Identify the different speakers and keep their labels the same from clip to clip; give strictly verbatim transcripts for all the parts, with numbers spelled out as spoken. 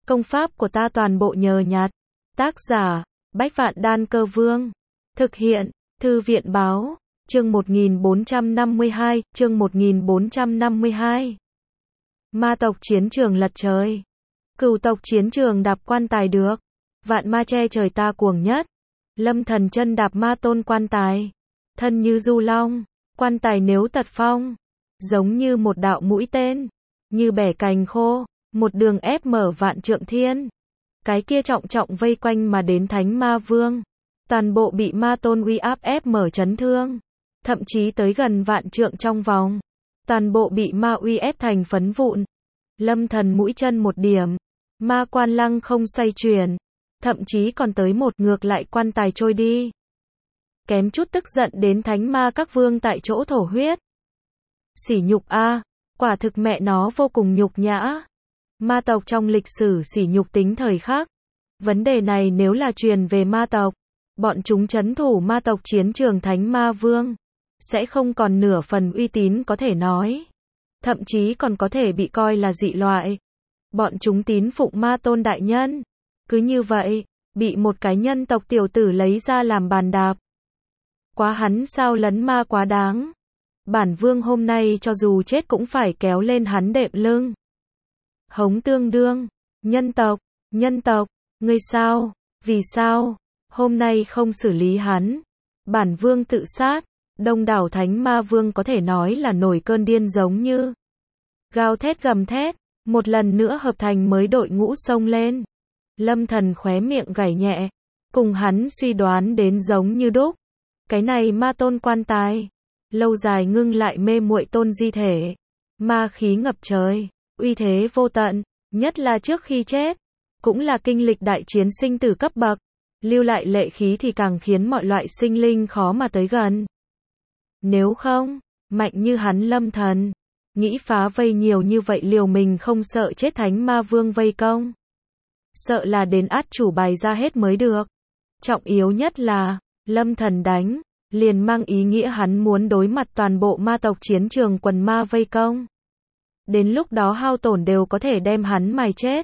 Speaker 1: Công pháp của ta toàn bộ nhờ nhặt. Tác giả, Bách Vạn Đan Cơ Vương. Thực hiện, Thư viện Báo. Chương một nghìn bốn trăm năm mươi hai, chương một nghìn bốn trăm năm mươi hai. Ma tộc chiến trường lật trời. Cửu tộc chiến trường đạp quan tài được. Vạn ma che trời ta cuồng nhất. Lâm thần chân đạp ma tôn quan tài. Thân như du long, quan tài nếu tật phong. Giống như một đạo mũi tên. Như bẻ cành khô, một đường ép mở vạn trượng thiên. Cái kia trọng trọng vây quanh mà đến thánh ma vương. Toàn bộ bị ma tôn uy áp ép mở chấn thương. Thậm chí tới gần vạn trượng trong vòng. Toàn bộ bị ma uy ép thành phấn vụn. Lâm thần mũi chân một điểm. Ma quan lăng không xoay chuyển. Thậm chí còn tới một ngược lại quan tài trôi đi. Kém chút tức giận đến thánh ma các vương tại chỗ thổ huyết. Sỉ nhục a, quả thực mẹ nó vô cùng nhục nhã. Ma tộc trong lịch sử sỉ nhục tính thời khắc. Vấn đề này nếu là truyền về ma tộc, bọn chúng trấn thủ ma tộc chiến trường thánh ma vương, sẽ không còn nửa phần uy tín có thể nói. Thậm chí còn có thể bị coi là dị loại. Bọn chúng tín phụng ma tôn đại nhân. Cứ như vậy, bị một cái nhân tộc tiểu tử lấy ra làm bàn đạp. Quá hắn sao lấn ma quá đáng. Bản vương hôm nay cho dù chết cũng phải kéo lên hắn đệm lưng. Hống tương đương, nhân tộc, nhân tộc, ngươi sao, vì sao, hôm nay không xử lý hắn. Bản vương tự sát, đông đảo thánh ma vương có thể nói là nổi cơn điên giống như. Gào thét gầm thét, một lần nữa hợp thành mới đội ngũ xông lên. Lâm thần khóe miệng gảy nhẹ, cùng hắn suy đoán đến giống như đúc. Cái này ma tôn quan tài, lâu dài ngưng lại mê muội tôn di thể. Ma khí ngập trời, uy thế vô tận, nhất là trước khi chết. Cũng là kinh lịch đại chiến sinh tử cấp bậc. Lưu lại lệ khí thì càng khiến mọi loại sinh linh khó mà tới gần. Nếu không, mạnh như hắn lâm thần, nghĩ phá vây nhiều như vậy liều mình không sợ chết thánh ma vương vây công. Sợ là đến át chủ bài ra hết mới được. Trọng yếu nhất là, lâm thần đánh, liền mang ý nghĩa hắn muốn đối mặt toàn bộ ma tộc chiến trường quần ma vây công. Đến lúc đó hao tổn đều có thể đem hắn mài chết.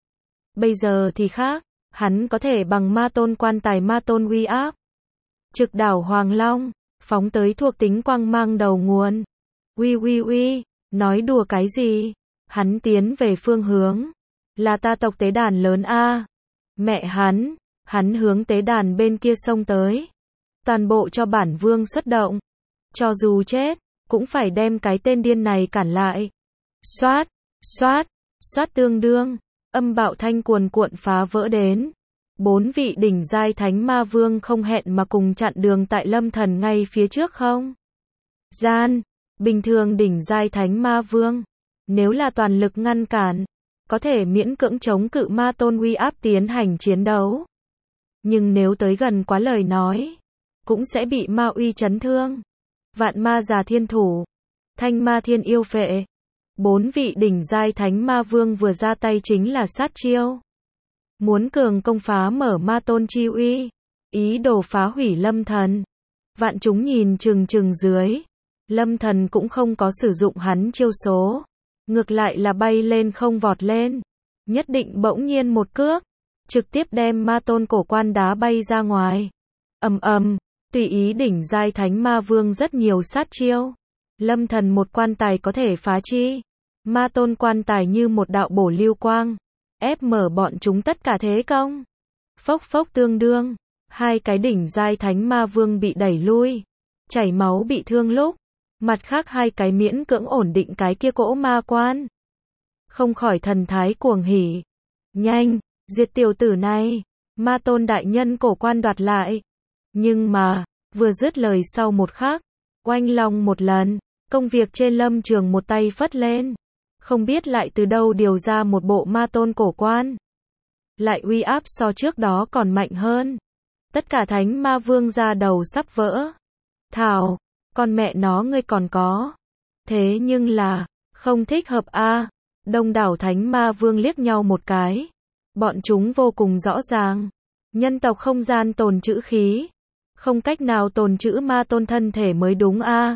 Speaker 1: Bây giờ thì khác, hắn có thể bằng ma tôn quan tài ma tôn uy áp. Trực đảo Hoàng Long, phóng tới thuộc tính quang mang đầu nguồn. Uy uy uy, nói đùa cái gì? Hắn tiến về phương hướng. Là ta tộc tế đàn lớn a. Mẹ hắn, hắn hướng tế đàn bên kia xông tới. Toàn bộ cho bản vương xuất động. Cho dù chết, cũng phải đem cái tên điên này cản lại. Xoát, xoát, xoát tương đương. Âm bạo thanh cuồn cuộn phá vỡ đến. Bốn vị đỉnh giai thánh ma vương không hẹn mà cùng chặn đường tại lâm thần ngay phía trước không? Gian, bình thường đỉnh giai thánh ma vương, nếu là toàn lực ngăn cản, có thể miễn cưỡng chống cự ma tôn uy áp tiến hành chiến đấu. Nhưng nếu tới gần quá lời nói, cũng sẽ bị ma uy chấn thương. Vạn ma già thiên thủ, thanh ma thiên yêu phệ. Bốn vị đỉnh giai thánh ma vương vừa ra tay chính là sát chiêu. Muốn cường công phá mở ma tôn chi uy, ý đồ phá hủy lâm thần. Vạn chúng nhìn chừng chừng dưới. Lâm thần cũng không có sử dụng hắn chiêu số. Ngược lại là bay lên không vọt lên. Nhất định bỗng nhiên một cước. Trực tiếp đem ma tôn cổ quan đá bay ra ngoài. Ầm ầm, tùy ý đỉnh giai thánh ma vương rất nhiều sát chiêu. Lâm thần một quan tài có thể phá chi. Ma tôn quan tài như một đạo bổ lưu quang. Ép mở bọn chúng tất cả thế công. Phốc phốc tương đương. Hai cái đỉnh giai thánh ma vương bị đẩy lui. Chảy máu bị thương lúc. Mặt khác hai cái miễn cưỡng ổn định cái kia cỗ ma quan. Không khỏi thần thái cuồng hỉ. Nhanh, diệt tiểu tử này. Ma tôn đại nhân cổ quan đoạt lại. Nhưng mà, vừa dứt lời sau một khắc. Oanh long một lần. Công việc trên lâm trường một tay phất lên. Không biết lại từ đâu điều ra một bộ ma tôn cổ quan. Lại uy áp so trước đó còn mạnh hơn. Tất cả thánh ma vương ra đầu sắp vỡ. Thảo, con mẹ nó ngươi còn có. Thế nhưng là, không thích hợp a. Đông đảo thánh ma vương liếc nhau một cái. Bọn chúng vô cùng rõ ràng. Nhân tộc không gian tồn trữ khí. Không cách nào tồn trữ ma tôn thân thể mới đúng a.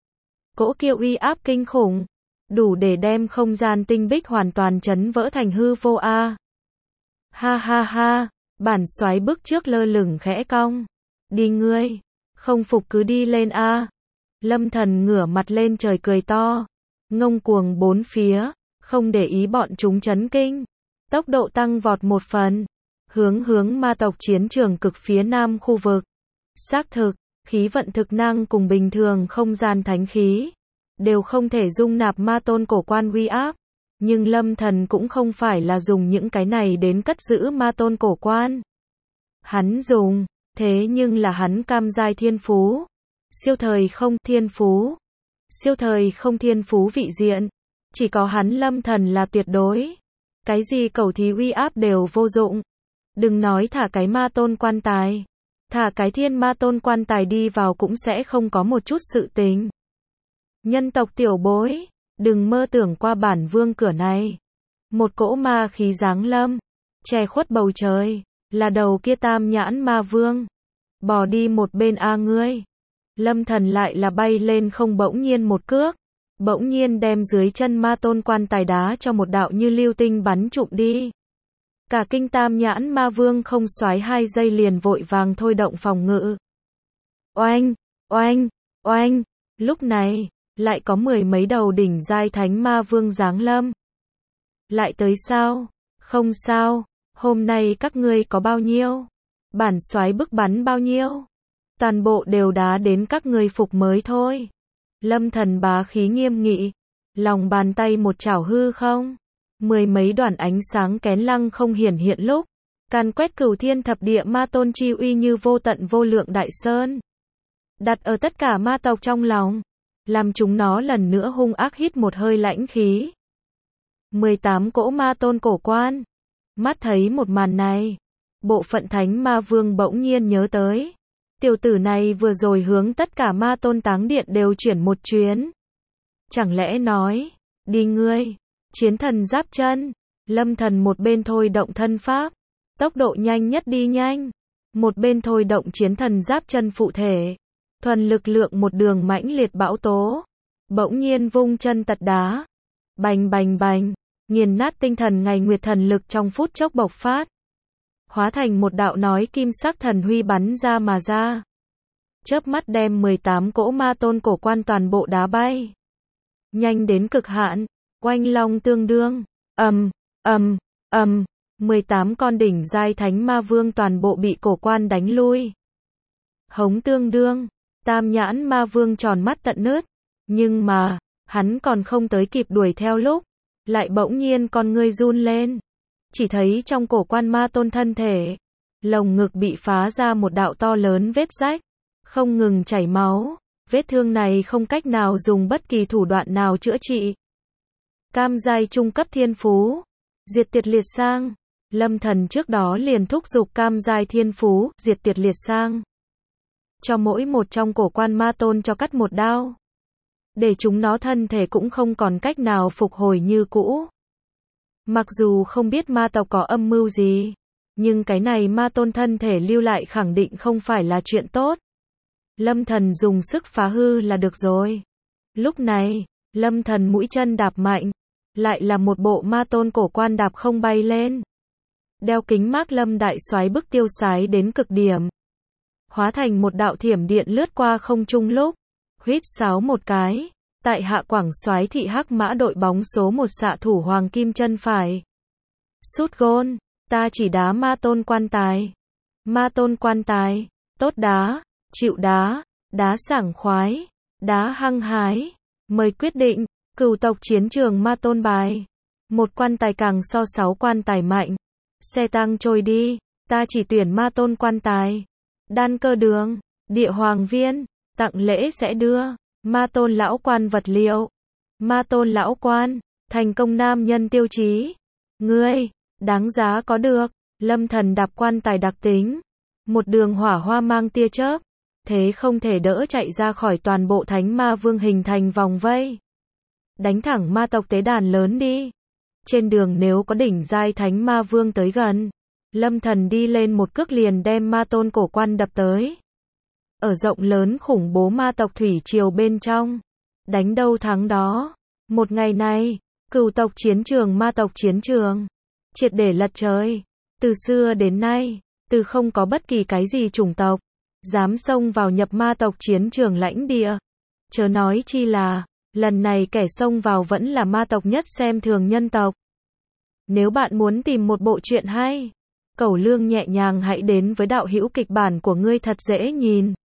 Speaker 1: Cỗ kia uy áp kinh khủng. Đủ để đem không gian tinh bích hoàn toàn chấn vỡ thành hư vô a. Ha ha ha, bản soái bước trước lơ lửng khẽ cong. Đi ngươi, không phục cứ đi lên a. Lâm Thần ngửa mặt lên trời cười to, ngông cuồng bốn phía, không để ý bọn chúng chấn kinh. Tốc độ tăng vọt một phần, hướng hướng ma tộc chiến trường cực phía nam khu vực. Xác thực, khí vận thực năng cùng bình thường không gian thánh khí, đều không thể dung nạp ma tôn cổ quan uy áp. Nhưng Lâm Thần cũng không phải là dùng những cái này đến cất giữ ma tôn cổ quan. Hắn dùng, thế nhưng là hắn cam giai thiên phú. Siêu thời không thiên phú. Siêu thời không thiên phú vị diện. Chỉ có hắn Lâm Thần là tuyệt đối. Cái gì cầu thí uy áp đều vô dụng. Đừng nói thả cái ma tôn quan tài. Thả cái thiên ma tôn quan tài đi vào cũng sẽ không có một chút sự tình. Nhân tộc tiểu bối, đừng mơ tưởng qua bản vương cửa này. Một cỗ ma khí giáng lâm, che khuất bầu trời, là đầu kia tam nhãn ma vương. Bỏ đi một bên a ngươi. Lâm Thần lại là bay lên không bỗng nhiên một cước, bỗng nhiên đem dưới chân ma tôn quan tài đá cho một đạo như lưu tinh bắn trụm đi. Cả kinh tam nhãn ma vương không xoáy hai giây liền vội vàng thôi động phòng ngự. Oanh, oanh, oanh, lúc này, lại có mười mấy đầu đỉnh giai thánh ma vương giáng lâm. Lại tới sao? Không sao, hôm nay các ngươi có bao nhiêu? Bản soái bức bắn bao nhiêu? Toàn bộ đều đá đến các ngươi phục mới thôi. Lâm Thần bá khí nghiêm nghị, lòng bàn tay một chảo hư không, mười mấy đoàn ánh sáng kén lăng không hiển hiện lúc, càn quét cửu thiên thập địa ma tôn chi uy như vô tận vô lượng đại sơn, đặt ở tất cả ma tộc trong lòng, làm chúng nó lần nữa hung ác hít một hơi lãnh khí. mười tám cỗ ma tôn cổ quan, mắt thấy một màn này, bộ phận thánh ma vương bỗng nhiên nhớ tới. Tiểu tử này vừa rồi hướng tất cả ma tôn táng điện đều chuyển một chuyến. Chẳng lẽ nói, đi ngươi, chiến thần giáp chân, Lâm Thần một bên thôi động thân pháp, tốc độ nhanh nhất đi nhanh, một bên thôi động chiến thần giáp chân phụ thể, thuần lực lượng một đường mãnh liệt bão tố, bỗng nhiên vung chân tật đá, bành bành bành, nghiền nát tinh thần ngày nguyệt thần lực trong phút chốc bộc phát. Hóa thành một đạo nói kim sắc thần huy bắn ra mà ra. Chớp mắt đem mười tám cỗ ma tôn cổ quan toàn bộ đá bay. Nhanh đến cực hạn, oanh long tương đương, ầm, ầm, ầm, mười tám con đỉnh giai thánh ma vương toàn bộ bị cổ quan đánh lui. Hống tương đương, tam nhãn ma vương tròn mắt tận nứt, nhưng mà, hắn còn không tới kịp đuổi theo lúc, lại bỗng nhiên con ngươi run lên. Chỉ thấy trong cổ quan ma tôn thân thể, lồng ngực bị phá ra một đạo to lớn vết rách, không ngừng chảy máu, vết thương này không cách nào dùng bất kỳ thủ đoạn nào chữa trị. Cam giai trung cấp thiên phú, diệt tiệt liệt sang, Lâm Thần trước đó liền thúc giục cam giai thiên phú, diệt tiệt liệt sang. Cho mỗi một trong cổ quan ma tôn cho cắt một đao, để chúng nó thân thể cũng không còn cách nào phục hồi như cũ. Mặc dù không biết ma tộc có âm mưu gì, nhưng cái này ma tôn thân thể lưu lại khẳng định không phải là chuyện tốt. Lâm Thần dùng sức phá hư là được rồi. Lúc này, Lâm Thần mũi chân đạp mạnh, lại là một bộ ma tôn cổ quan đạp không bay lên. Đeo kính mác Lâm đại soái bức tiêu sái đến cực điểm. Hóa thành một đạo thiểm điện lướt qua không trung lúc, huýt sáo một cái. Tại hạ quảng soái thị hắc mã đội bóng số một xạ thủ hoàng kim chân phải. Sút gôn, ta chỉ đá ma tôn quan tài. Ma tôn quan tài, tốt đá, chịu đá, đá sảng khoái, đá hăng hái. Mời quyết định, cửu tộc chiến trường ma tôn bài. Một quan tài càng so sáu quan tài mạnh. Xe tăng trôi đi, ta chỉ tuyển ma tôn quan tài. Đan cơ đường, địa hoàng viên, tặng lễ sẽ đưa. Ma tôn lão quan vật liệu. Ma tôn lão quan, thành công nam nhân tiêu chí. Ngươi, đáng giá có được. Lâm Thần đạp quan tài đặc tính. Một đường hỏa hoa mang tia chớp. Thế không thể đỡ chạy ra khỏi toàn bộ thánh ma vương hình thành vòng vây. Đánh thẳng ma tộc tế đàn lớn đi. Trên đường nếu có đỉnh giai thánh ma vương tới gần, Lâm Thần đi lên một cước liền đem ma tôn cổ quan đập tới. Ở rộng lớn khủng bố ma tộc thủy triều bên trong, đánh đâu thắng đó. Một ngày này, cửu tộc chiến trường ma tộc chiến trường, triệt để lật trời. Từ xưa đến nay, từ không có bất kỳ cái gì chủng tộc dám xông vào nhập ma tộc chiến trường lãnh địa. Chớ nói chi là, lần này kẻ xông vào vẫn là ma tộc nhất xem thường nhân tộc. Nếu bạn muốn tìm một bộ truyện hay, Cẩu Lương nhẹ nhàng hãy đến với đạo hữu kịch bản của ngươi thật dễ nhìn.